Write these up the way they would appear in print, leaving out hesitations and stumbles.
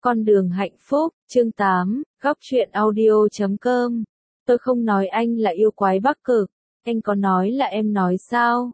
Con đường hạnh phúc, chương 8, góc truyện audio.com. Tôi không nói anh là yêu quái Bắc Cực, anh có nói là em nói sao?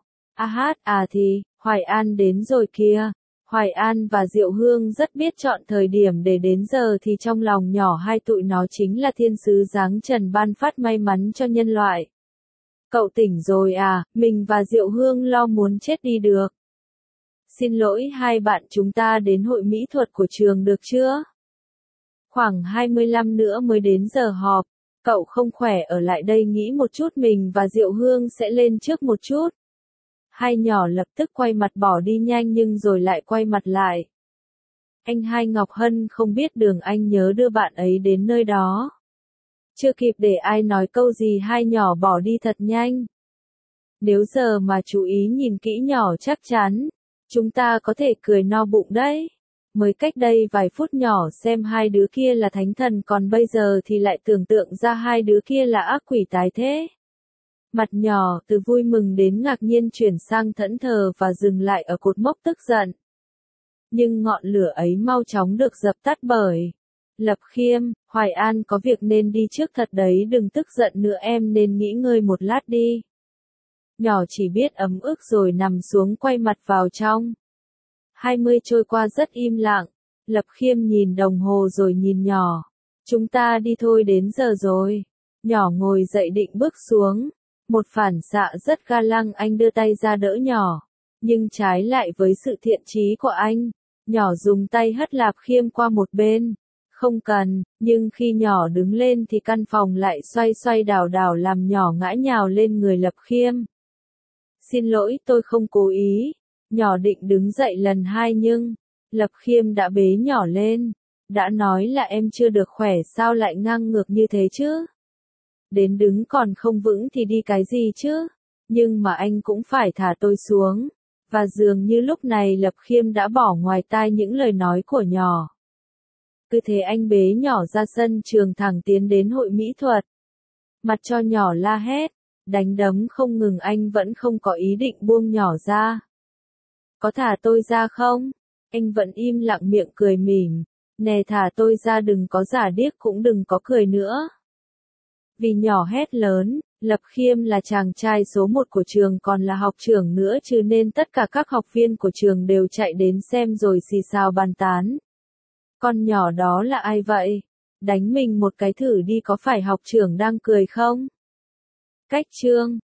Thì, Hoài An đến rồi kìa. Hoài An và Diệu Hương rất biết chọn thời điểm để đến giờ thì trong lòng nhỏ hai tụi nó chính là thiên sứ giáng trần ban phát may mắn cho nhân loại. Cậu tỉnh rồi à, mình và Diệu Hương lo muốn chết đi được. Xin lỗi hai bạn, chúng ta đến hội mỹ thuật của trường được chưa? Khoảng 25 nữa mới đến giờ họp. Cậu không khỏe ở lại đây nghỉ một chút, mình và Diệu Hương sẽ lên trước một chút. Hai nhỏ lập tức quay mặt bỏ đi nhanh nhưng rồi lại quay mặt lại. Anh hai Ngọc Hân không biết đường, anh nhớ đưa bạn ấy đến nơi đó. Chưa kịp để ai nói câu gì hai nhỏ bỏ đi thật nhanh. Nếu giờ mà chú ý nhìn kỹ nhỏ chắc chắn chúng ta có thể cười no bụng đấy. Mới cách đây vài phút nhỏ xem hai đứa kia là thánh thần, còn bây giờ thì lại tưởng tượng ra hai đứa kia là ác quỷ tái thế. Mặt nhỏ từ vui mừng đến ngạc nhiên chuyển sang thẫn thờ và dừng lại ở cột mốc tức giận. Nhưng ngọn lửa ấy mau chóng được dập tắt bởi Lập Khiêm. Hoài An có việc nên đi trước thật đấy, đừng tức giận nữa, em nên nghỉ ngơi một lát đi. Nhỏ chỉ biết ấm ức rồi nằm xuống quay mặt vào trong. 20 trôi qua rất im lặng. Lập Khiêm nhìn đồng hồ rồi nhìn nhỏ. Chúng ta đi thôi, đến giờ rồi. Nhỏ ngồi dậy định bước xuống. Một phản xạ rất ga lăng, anh đưa tay ra đỡ nhỏ. Nhưng trái lại với sự thiện chí của anh, nhỏ dùng tay hất Lập Khiêm qua một bên. Không cần, nhưng khi nhỏ đứng lên thì căn phòng lại xoay xoay đảo đảo làm nhỏ ngã nhào lên người Lập Khiêm. Xin lỗi, tôi không cố ý. Nhỏ định đứng dậy lần hai nhưng Lập Khiêm đã bế nhỏ lên. Đã nói là em chưa được khỏe, sao lại ngang ngược như thế chứ? Đến đứng còn không vững thì đi cái gì chứ? Nhưng mà anh cũng phải thả tôi xuống. Và dường như lúc này Lập Khiêm đã bỏ ngoài tai những lời nói của nhỏ. Cứ thế anh bế nhỏ ra sân trường thẳng tiến đến hội mỹ thuật. Mặt cho nhỏ la hét, đánh đấm không ngừng, anh vẫn không có ý định buông nhỏ ra. Có thả tôi ra không? Anh vẫn im lặng, miệng cười mỉm. Nè, thả tôi ra, đừng có giả điếc cũng đừng có cười nữa. Vì nhỏ hét lớn, Lập Khiêm là chàng trai số 1 của trường, còn là học trưởng nữa chứ, nên tất cả các học viên của trường đều chạy đến xem rồi xì xào bàn tán. Con nhỏ đó là ai vậy? Đánh mình một cái thử đi, có phải học trưởng đang cười không? Cách chương